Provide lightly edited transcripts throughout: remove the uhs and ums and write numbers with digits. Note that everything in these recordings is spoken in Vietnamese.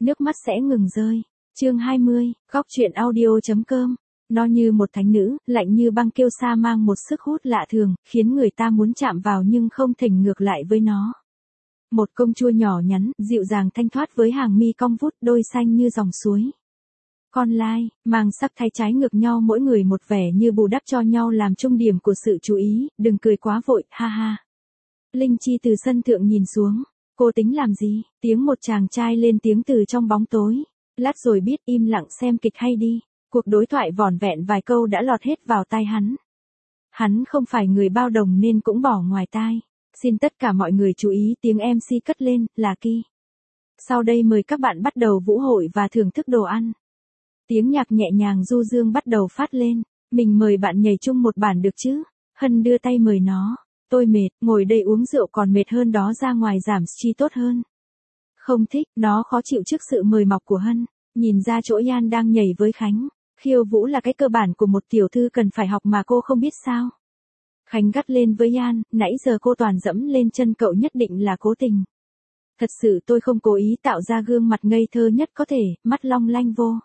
nước mắt sẽ ngừng rơi. Chương 20, góc truyện audio.com. Nó như một thánh nữ, lạnh như băng kiêu sa mang một sức hút lạ thường, khiến người ta muốn chạm vào nhưng không thể ngược lại với nó. Một công chúa nhỏ nhắn, dịu dàng thanh thoát với hàng mi cong vút, đôi xanh như dòng suối. Con lai, mang sắc thay trái ngược nhau, mỗi người một vẻ như bù đắp cho nhau làm trung điểm của sự chú ý, đừng cười quá vội, ha ha. Linh Chi từ sân thượng nhìn xuống, cô tính làm gì? Tiếng một chàng trai lên tiếng từ trong bóng tối. Lát rồi biết, im lặng xem kịch hay đi. Cuộc đối thoại vỏn vẹn vài câu đã lọt hết vào tai hắn. Hắn không phải người bao đồng nên cũng bỏ ngoài tai. Xin tất cả mọi người chú ý, tiếng MC cất lên, là Ki. Sau đây mời các bạn bắt đầu vũ hội và thưởng thức đồ ăn. Tiếng nhạc nhẹ nhàng du dương bắt đầu phát lên. Mình mời bạn nhảy chung một bản được chứ? Hân đưa tay mời nó. Tôi mệt, ngồi đây uống rượu còn mệt hơn đó, ra ngoài giảm stress tốt hơn. Không thích, nó khó chịu trước sự mời mọc của Hân. Nhìn ra chỗ Yan đang nhảy với Khánh. Khiêu vũ là cái cơ bản của một tiểu thư cần phải học mà cô không biết sao. Khánh gắt lên với Yan, nãy giờ cô toàn dẫm lên chân cậu, nhất định là cố tình. Thật sự tôi không cố ý, tạo ra gương mặt ngây thơ nhất có thể, mắt long lanh vô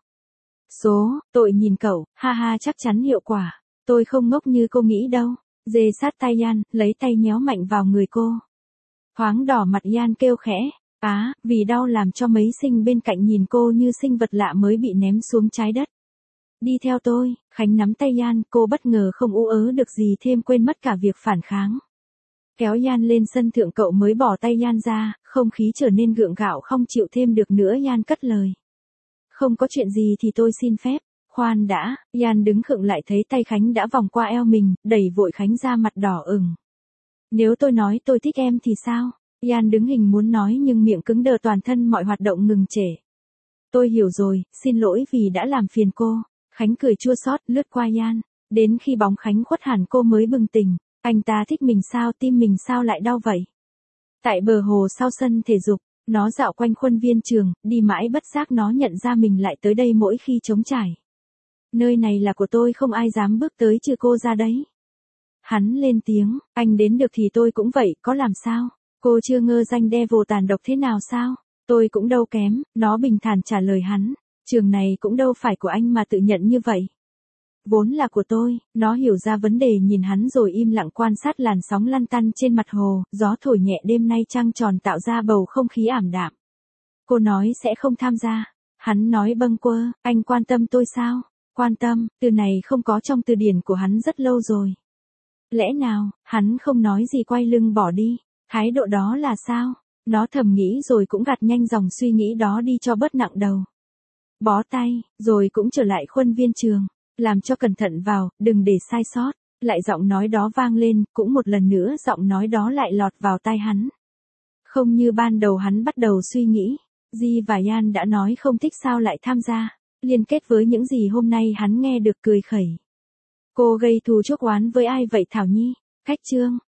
số, tội nhìn cậu, ha ha, chắc chắn hiệu quả. Tôi không ngốc như cô nghĩ đâu. Dê sát tay Yan, lấy tay nhéo mạnh vào người cô. Thoáng đỏ mặt, Yan kêu khẽ, vì đau làm cho mấy sinh bên cạnh nhìn cô như sinh vật lạ mới bị ném xuống trái đất. Đi theo tôi, Khánh nắm tay Yan, cô bất ngờ không ú ớ được gì thêm, quên mất cả việc phản kháng. Kéo Yan lên sân thượng, cậu mới bỏ tay Yan ra, không khí trở nên gượng gạo không chịu thêm được nữa. Yan cất lời. Không có chuyện gì thì tôi xin phép. Khoan đã, Yan đứng khựng lại thấy tay Khánh đã vòng qua eo mình, đẩy vội Khánh ra, mặt đỏ ửng. Nếu tôi nói tôi thích em thì sao? Yan đứng hình muốn nói nhưng miệng cứng đờ, toàn thân mọi hoạt động ngừng trệ. Tôi hiểu rồi, xin lỗi vì đã làm phiền cô. Khánh cười chua xót, lướt qua Yan. Đến khi bóng Khánh khuất hẳn cô mới bừng tỉnh. Anh ta thích mình sao, tim mình sao lại đau vậy? Tại bờ hồ sau sân thể dục, nó dạo quanh khuôn viên trường, đi mãi bất giác nó nhận ra mình lại tới đây mỗi khi trống trải. Nơi này là của tôi, không ai dám bước tới trừ cô ra đấy. Hắn lên tiếng, anh đến được thì tôi cũng vậy, có làm sao? Cô chưa ngơ danh devil tàn độc thế nào sao? Tôi cũng đâu kém, nó bình thản trả lời hắn. Trường này cũng đâu phải của anh mà tự nhận như vậy. Vốn là của tôi. Nó hiểu ra vấn đề, nhìn hắn rồi im lặng quan sát làn sóng lăn tăn trên mặt hồ. Gió thổi nhẹ, đêm nay trăng tròn tạo ra bầu không khí ảm đạm. Cô nói sẽ không tham gia. Hắn nói bâng quơ, anh quan tâm tôi sao? Quan tâm, từ này không có trong từ điển của hắn rất lâu rồi. Lẽ nào, hắn không nói gì quay lưng bỏ đi? Thái độ đó là sao? Nó thầm nghĩ rồi cũng gạt nhanh dòng suy nghĩ đó đi cho bớt nặng đầu. Bó tay, rồi cũng trở lại khuôn viên trường. Làm cho cẩn thận vào, đừng để sai sót. Lại giọng nói đó vang lên, cũng một lần nữa giọng nói đó lại lọt vào tai hắn. Không như ban đầu hắn bắt đầu suy nghĩ. Di và Yan đã nói không thích sao lại tham gia. Liên kết với những gì hôm nay hắn nghe được, cười khẩy. Cô gây thù chuốc oán với ai vậy Thảo Nhi? Cách chương.